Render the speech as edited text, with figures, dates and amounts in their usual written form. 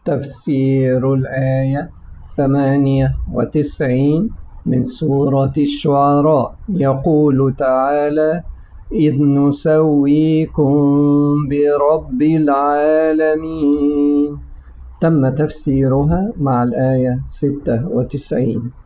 تفسير الآية 98 من سورة الشعراء. يقول تعالى: إذ نسويكم برب العالمين. تم تفسيرها مع الآية 96.